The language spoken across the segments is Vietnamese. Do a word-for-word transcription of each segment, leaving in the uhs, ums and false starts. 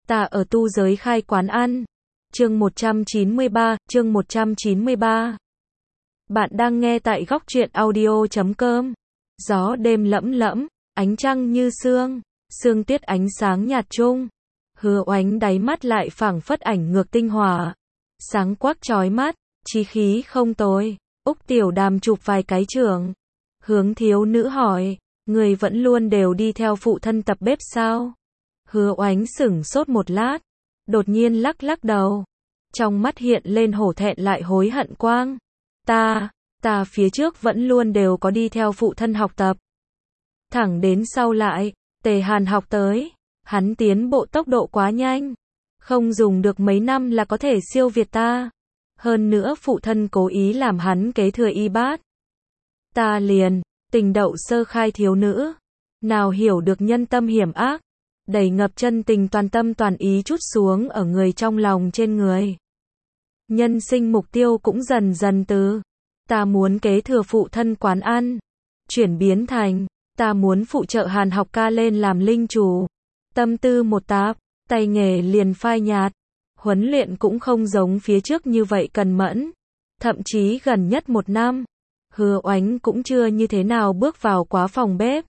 Ta ở tu giới khai quán ăn. Chương một trăm chín mươi ba, chương một trăm chín mươi ba. Bạn đang nghe tại góc truyện audio chấm com. Gió đêm lẫm lẫm, ánh trăng như sương, sương tiết ánh sáng nhạt trung. Hứa Oánh đáy mắt lại phảng phất ảnh ngược tinh hỏa. Sáng quắc chói mắt, chí khí không tồi. Úc Tiểu Đàm chụp vài cái trưởng. Hướng thiếu nữ hỏi, người vẫn luôn đều đi theo phụ thân tập bếp sao? Hứa Oánh sửng sốt một lát, đột nhiên lắc lắc đầu. Trong mắt hiện lên hổ thẹn lại hối hận quang. Ta, ta phía trước vẫn luôn đều có đi theo phụ thân học tập. Thẳng đến sau lại, Tề Hàn học tới, hắn tiến bộ tốc độ quá nhanh. Không dùng được mấy năm là có thể siêu việt ta. Hơn nữa phụ thân cố ý làm hắn kế thừa y bát. Ta liền, tình đậu sơ khai thiếu nữ. Nào hiểu được nhân tâm hiểm ác. Đầy ngập chân tình toàn tâm toàn ý trút xuống ở người trong lòng trên người. Nhân sinh mục tiêu cũng dần dần từ ta muốn kế thừa phụ thân quán ăn, chuyển biến thành ta muốn phụ trợ Hàn học ca lên làm linh chủ. Tâm tư một tạp, tay nghề liền phai nhạt. Huấn luyện cũng không giống phía trước như vậy cần mẫn. Thậm chí gần nhất một năm, Hứa Oánh cũng chưa như thế nào bước vào quá phòng bếp.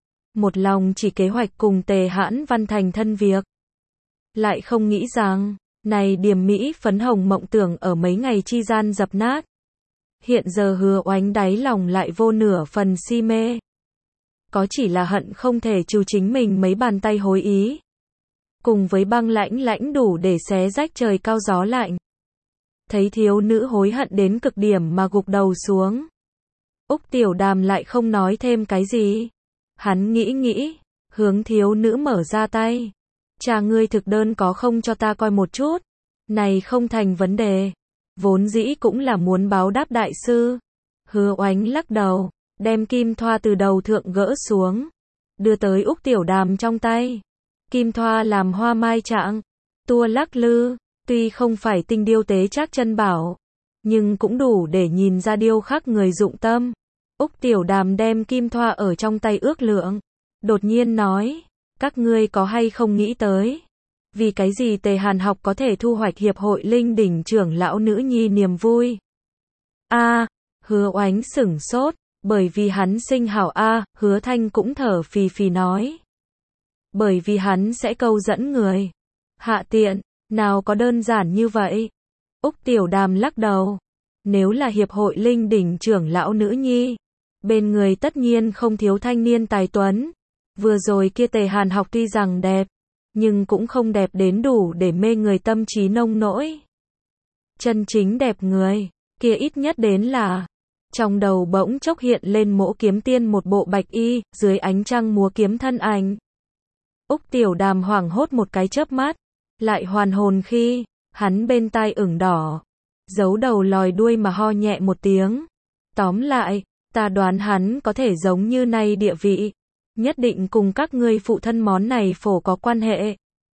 Một lòng chỉ kế hoạch cùng Tề Hãn Văn thành thân việc. Lại không nghĩ rằng, này điềm mỹ phấn hồng mộng tưởng ở mấy ngày chi gian dập nát. Hiện giờ Hứa Oánh đáy lòng lại vô nửa phần si mê. Có chỉ là hận không thể trừ chính mình mấy bàn tay hối ý. Cùng với băng lãnh lãnh đủ để xé rách trời cao gió lạnh. Thấy thiếu nữ hối hận đến cực điểm mà gục đầu xuống. Úc Tiểu Đàm lại không nói thêm cái gì. Hắn nghĩ nghĩ, hướng thiếu nữ mở ra tay. Cha ngươi thực đơn có không cho ta coi một chút? Này không thành vấn đề. Vốn dĩ cũng là muốn báo đáp đại sư. Hứa Oánh lắc đầu, đem kim thoa từ đầu thượng gỡ xuống. Đưa tới Úc Tiểu Đàm trong tay. Kim thoa làm hoa mai trạng, tua lắc lư, tuy không phải tinh điêu tế trác chân bảo, nhưng cũng đủ để nhìn ra điêu khắc người dụng tâm. Úc Tiểu Đàm đem kim thoa ở trong tay ước lượng, đột nhiên nói, các ngươi có hay không nghĩ tới, vì cái gì Tề Hàn học có thể thu hoạch hiệp hội linh đỉnh trưởng lão nữ nhi niềm vui. A, à, Hứa Oánh sửng sốt, bởi vì hắn sinh hảo a, à, Hứa Thanh cũng thở phì phì nói. Bởi vì hắn sẽ câu dẫn người. Hạ tiện, nào có đơn giản như vậy. Úc Tiểu Đàm lắc đầu. Nếu là hiệp hội linh đỉnh trưởng lão nữ nhi, bên người tất nhiên không thiếu thanh niên tài tuấn. Vừa rồi kia Tề Hàn học tuy rằng đẹp, nhưng cũng không đẹp đến đủ để mê người tâm trí nông nỗi. Chân chính đẹp người, kia ít nhất đến là, trong đầu bỗng chốc hiện lên Mỗ Kiếm Tiên một bộ bạch y, dưới ánh trăng múa kiếm thân ảnh. Úc Tiểu Đàm hoảng hốt một cái chớp mắt, lại hoàn hồn khi, hắn bên tai ửng đỏ, giấu đầu lòi đuôi mà ho nhẹ một tiếng. Tóm lại, ta đoán hắn có thể giống như này địa vị, nhất định cùng các ngươi phụ thân món này phổ có quan hệ.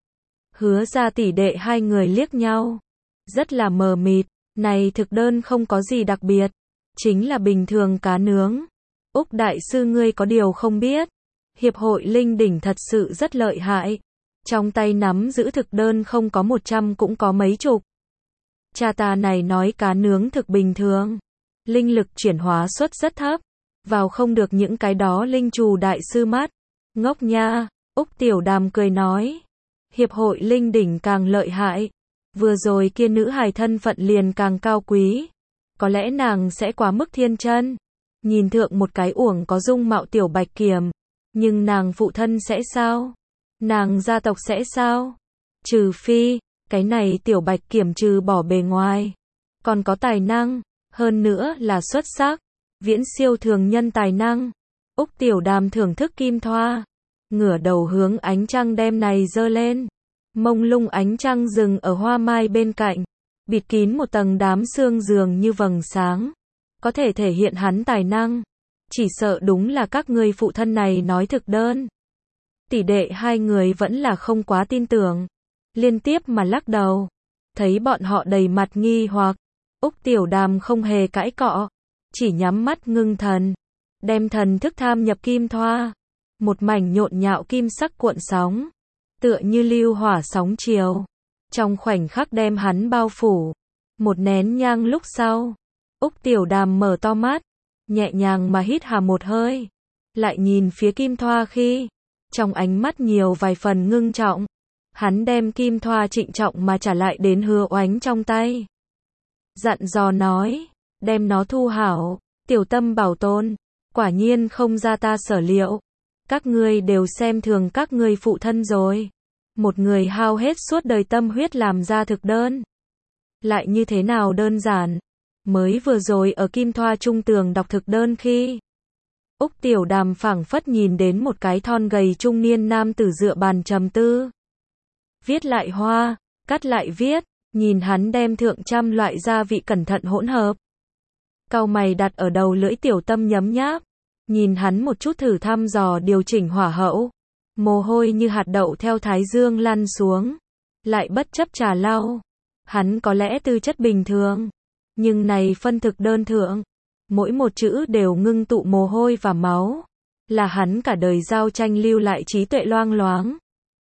Hứa ra tỷ đệ hai người liếc nhau, rất là mờ mịt, này thực đơn không có gì đặc biệt, chính là bình thường cá nướng. Úc đại sư ngươi có điều không biết. Hiệp hội linh đỉnh thật sự rất lợi hại. Trong tay nắm giữ thực đơn không có một trăm cũng có mấy chục. Cha ta này nói cá nướng thực bình thường. Linh lực chuyển hóa suất rất thấp. Vào không được những cái đó linh trù đại sư mắt. Ngốc nha, Úc Tiểu Đàm cười nói. Hiệp hội linh đỉnh càng lợi hại. Vừa rồi kia nữ hài thân phận liền càng cao quý. Có lẽ nàng sẽ quá mức thiên chân. Nhìn thượng một cái uổng có dung mạo tiểu bạch kiểm. Nhưng nàng phụ thân sẽ sao? Nàng gia tộc sẽ sao? Trừ phi, cái này tiểu bạch kiểm trừ bỏ bề ngoài. Còn có tài năng, hơn nữa là xuất sắc. Viễn siêu thường nhân tài năng. Úc Tiểu Đàm thưởng thức kim thoa. Ngửa đầu hướng ánh trăng đem này dơ lên. Mông lung ánh trăng dừng ở hoa mai bên cạnh. Bịt kín một tầng đám sương dường như vầng sáng. Có thể thể hiện hắn tài năng. Chỉ sợ đúng là các ngươi phụ thân này nói thực đơn. Tỷ đệ hai người vẫn là không quá tin tưởng. Liên tiếp mà lắc đầu. Thấy bọn họ đầy mặt nghi hoặc. Úc Tiểu Đàm không hề cãi cọ. Chỉ nhắm mắt ngưng thần. Đem thần thức tham nhập kim thoa. Một mảnh nhộn nhạo kim sắc cuộn sóng. tựa như lưu hỏa sóng chiều, trong khoảnh khắc đem hắn bao phủ. Một nén nhang lúc sau, Úc Tiểu Đàm mở to mắt, nhẹ nhàng mà hít hà một hơi, lại nhìn phía Kim Thoa khi, trong ánh mắt nhiều vài phần ngưng trọng. Hắn đem Kim Thoa trịnh trọng mà trả lại đến Hứa Oánh trong tay. Dặn dò nói, đem nó thu hảo, tiểu tâm bảo tồn, quả nhiên không ra ta sở liệu. Các ngươi đều xem thường các ngươi phụ thân rồi. Một người hao hết suốt đời tâm huyết làm ra thực đơn. Lại như thế nào đơn giản. Mới vừa rồi ở Kim Thoa trung tường đọc thực đơn khi, Úc Tiểu Đàm phảng phất nhìn đến một cái thon gầy trung niên nam tử dựa bàn trầm tư. Viết lại hoa, cắt lại viết, nhìn hắn đem thượng trăm loại gia vị cẩn thận hỗn hợp. Cau mày đặt ở đầu lưỡi tiểu tâm nhấm nháp, nhìn hắn một chút thử thăm dò điều chỉnh hỏa hậu. Mồ hôi như hạt đậu theo thái dương lăn xuống, lại bất chấp trà lau. Hắn có lẽ tư chất bình thường, nhưng này phân thực đơn thượng, mỗi một chữ đều ngưng tụ mồ hôi và máu, là hắn cả đời giao tranh lưu lại trí tuệ loang loáng.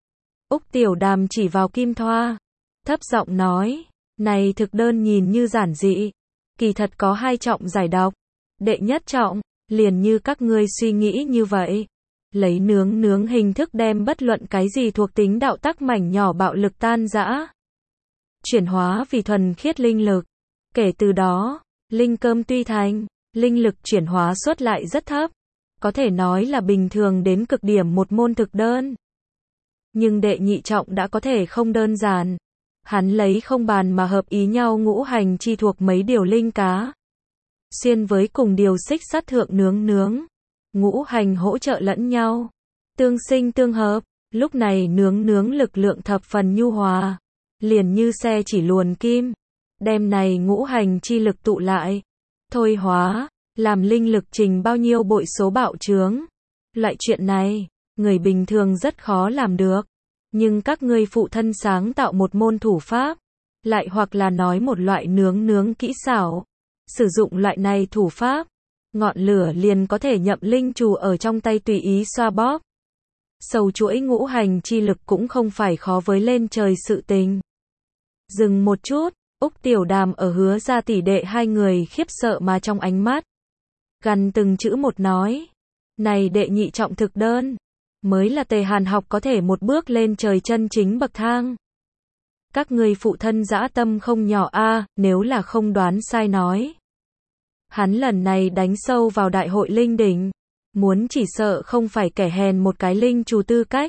Úc Tiểu Đàm chỉ vào Kim Thoa, thấp giọng nói, này thực đơn nhìn như giản dị, kỳ thật có hai trọng giải độc. Đệ nhất trọng, liền như các ngươi suy nghĩ như vậy, lấy nướng nướng hình thức đem bất luận cái gì thuộc tính đạo tắc mảnh nhỏ bạo lực tan rã, chuyển hóa vì thuần khiết linh lực. Kể từ đó, linh cơm tuy thành, linh lực chuyển hóa suất lại rất thấp, có thể nói là bình thường đến cực điểm một môn thực đơn. Nhưng đệ nhị trọng đã có thể không đơn giản. Hắn lấy không bàn mà hợp ý nhau ngũ hành chi thuộc mấy điều linh cá, xuyên với cùng điều xích sắt thượng nướng nướng. Ngũ hành hỗ trợ lẫn nhau, tương sinh tương hợp, lúc này nướng nướng lực lượng thập phần nhu hòa, liền như xe chỉ luồn kim, đem này ngũ hành chi lực tụ lại, thôi hóa, làm linh lực trình bao nhiêu bội số bạo trướng. Loại chuyện này, người bình thường rất khó làm được, nhưng các ngươi phụ thân sáng tạo một môn thủ pháp, lại hoặc là nói một loại nướng nướng kỹ xảo, sử dụng loại này thủ pháp, ngọn lửa liền có thể nhậm linh trù ở trong tay tùy ý xoa bóp. Sầu chuỗi ngũ hành chi lực cũng không phải khó với lên trời sự tình. Dừng một chút, Úc Tiểu Đàm ở Hứa gia tỷ đệ hai người khiếp sợ mà trong ánh mắt, gần từng chữ một nói, này đệ nhị trọng thực đơn, mới là Tề Hàn học có thể một bước lên trời chân chính bậc thang. Các ngươi phụ thân dã tâm không nhỏ a, nếu là không đoán sai nói. Hắn lần này đánh sâu vào đại hội linh đỉnh, muốn chỉ sợ không phải kẻ hèn một cái linh chủ tư cách.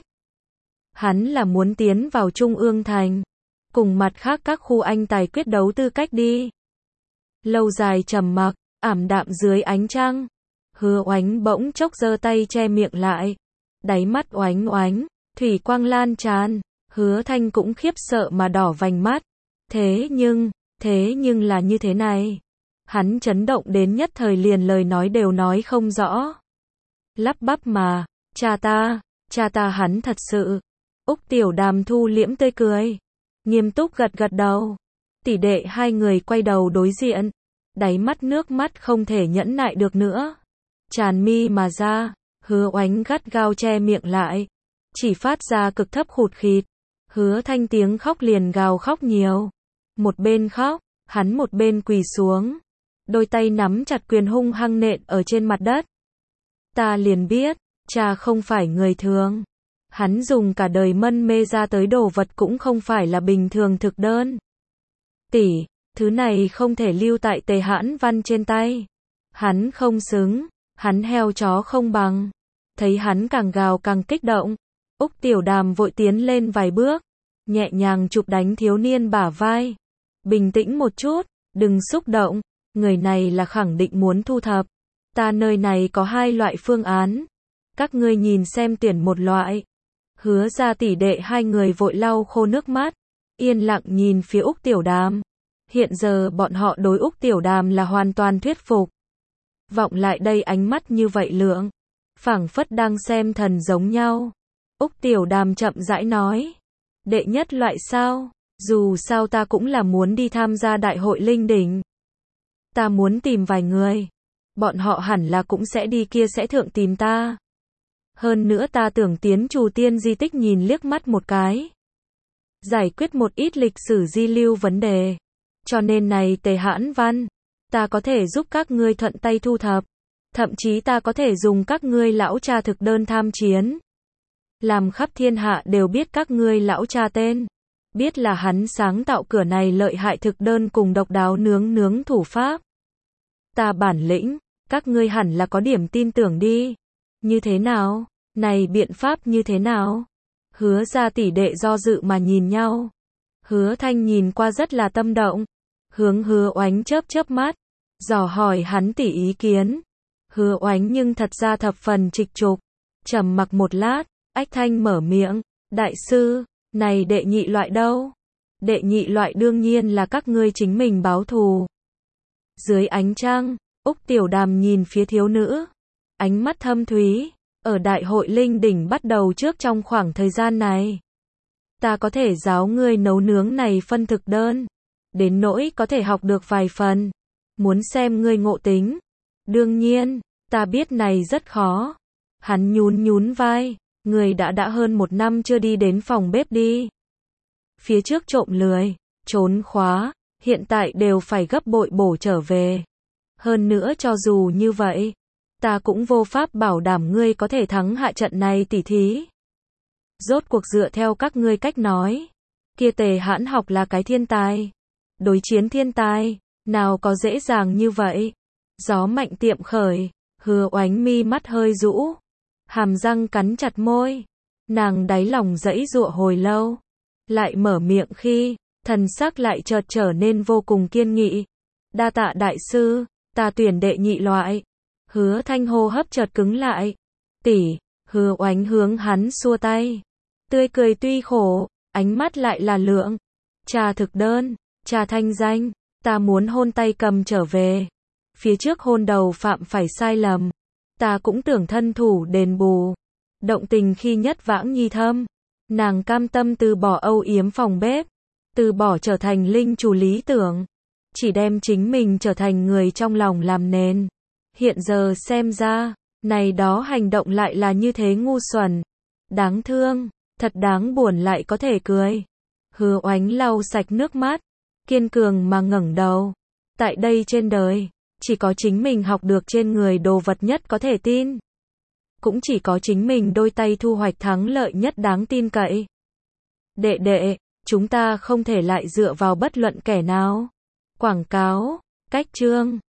Hắn là muốn tiến vào Trung ương thành, cùng mặt khác các khu anh tài quyết đấu tư cách đi. Lâu dài trầm mặc, ảm đạm dưới ánh trăng, Hứa Oánh bỗng chốc giơ tay che miệng lại, đáy mắt oánh oánh, thủy quang lan tràn. Hứa Thanh cũng khiếp sợ mà đỏ vành mắt. Thế nhưng, thế nhưng là như thế này. Hắn chấn động đến nhất thời liền lời nói đều nói không rõ. Lắp bắp mà, cha ta, cha ta hắn thật sự. Úc Tiểu Đàm thu liễm tươi cười, nghiêm túc gật gật đầu. Tỷ đệ hai người quay đầu đối diện, đáy mắt nước mắt không thể nhẫn nại được nữa, tràn mi mà ra. Hứa Oánh gắt gao che miệng lại, chỉ phát ra cực thấp khụt khịt. Hứa Thanh tiếng khóc liền gào khóc nhiều. Một bên khóc, hắn một bên quỳ xuống, đôi tay nắm chặt quyền hung hăng nện ở trên mặt đất. Ta liền biết, cha không phải người thường. Hắn dùng cả đời mân mê ra tới đồ vật cũng không phải là bình thường thực đơn. Tỷ, thứ này không thể lưu tại Tề Hãn Văn trên tay. Hắn không xứng, hắn heo chó không bằng. Thấy hắn càng gào càng kích động, Úc Tiểu Đàm vội tiến lên vài bước, nhẹ nhàng chụp đánh thiếu niên bả vai. Bình tĩnh một chút, đừng xúc động, người này là khẳng định muốn thu thập. Ta nơi này có hai loại phương án, các ngươi nhìn xem tuyển một loại. Hứa ra tỷ đệ hai người vội lau khô nước mắt, yên lặng nhìn phía Úc Tiểu Đàm. Hiện giờ bọn họ đối Úc Tiểu Đàm là hoàn toàn thuyết phục. Vọng lại đây ánh mắt như vậy lượng, phảng phất đang xem thần giống nhau. Úc Tiểu Đàm chậm rãi nói, đệ nhất loại sao, dù sao ta cũng là muốn đi tham gia đại hội linh đỉnh. Ta muốn tìm vài người, bọn họ hẳn là cũng sẽ đi kia sẽ thượng tìm ta. Hơn nữa ta tưởng tiến Trù Tiên di tích nhìn liếc mắt một cái. Giải quyết một ít lịch sử di lưu vấn đề. Cho nên này Tề Hãn Văn, ta có thể giúp các ngươi thuận tay thu thập. Thậm chí ta có thể dùng các ngươi lão cha thực đơn tham chiến. Làm khắp thiên hạ đều biết các ngươi lão cha tên. Biết là hắn sáng tạo cửa này lợi hại thực đơn cùng độc đáo nướng nướng thủ pháp. Ta bản lĩnh, các ngươi hẳn là có điểm tin tưởng đi. Như thế nào? Này biện pháp như thế nào? Hứa ra tỷ đệ do dự mà nhìn nhau. Hứa Thanh nhìn qua rất là tâm động. Hướng Hứa Oánh chớp chớp mắt, dò hỏi hắn tỷ ý kiến. Hứa Oánh nhưng thật ra thập phần trịch trục. Trầm mặc một lát, ách thanh mở miệng. Đại sư, này đệ nhị loại đâu? Đệ nhị loại đương nhiên là các ngươi chính mình báo thù. Dưới ánh trăng, Úc Tiểu Đàm nhìn phía thiếu nữ. Ánh mắt thâm thúy. Ở đại hội linh đỉnh bắt đầu trước trong khoảng thời gian này. Ta có thể giáo ngươi nấu nướng này phân thực đơn. Đến nỗi có thể học được vài phần. Muốn xem ngươi ngộ tính. Đương nhiên, ta biết này rất khó. Hắn nhún nhún vai. Người đã đã hơn một năm chưa đi đến phòng bếp đi. Phía trước trộm lười, trốn khóa, hiện tại đều phải gấp bội bổ trở về. Hơn nữa cho dù như vậy, ta cũng vô pháp bảo đảm ngươi có thể thắng hạ trận này tỉ thí. Rốt cuộc dựa theo các ngươi cách nói, kia Tề Hãn học là cái thiên tài. Đối chiến thiên tài, nào có dễ dàng như vậy. Gió mạnh tiệm khởi, Hứa Oánh mi mắt hơi rũ. Hàm răng cắn chặt môi. Nàng đáy lòng dãy dụa hồi lâu. Lại mở miệng khi, thần sắc lại chợt trở nên vô cùng kiên nghị. Đa tạ đại sư, ta tuyển đệ nhị loại. Hứa Thanh hô hấp chợt cứng lại. Tỷ, Hứa Oánh hướng hắn xua tay. Tươi cười tuy khổ, ánh mắt lại là lượng. Trà thực đơn, trà thanh danh, ta muốn hôn tay cầm trở về. Phía trước hôn đầu phạm phải sai lầm. Ta cũng tưởng thân thủ đền bù. Động tình khi nhất vãng nhi thâm. Nàng cam tâm từ bỏ âu yếm phòng bếp. Từ bỏ trở thành linh chủ lý tưởng. Chỉ đem chính mình trở thành người trong lòng làm nền. Hiện giờ xem ra, này đó hành động lại là như thế ngu xuẩn. Đáng thương, thật đáng buồn lại có thể cười. Hứa Oánh lau sạch nước mắt. Kiên cường mà ngẩng đầu. Tại đây trên đời, chỉ có chính mình học được trên người đồ vật nhất có thể tin. Cũng chỉ có chính mình đôi tay thu hoạch thắng lợi nhất đáng tin cậy. Đệ đệ, chúng ta không thể lại dựa vào bất luận kẻ nào. Quảng cáo, cách chương.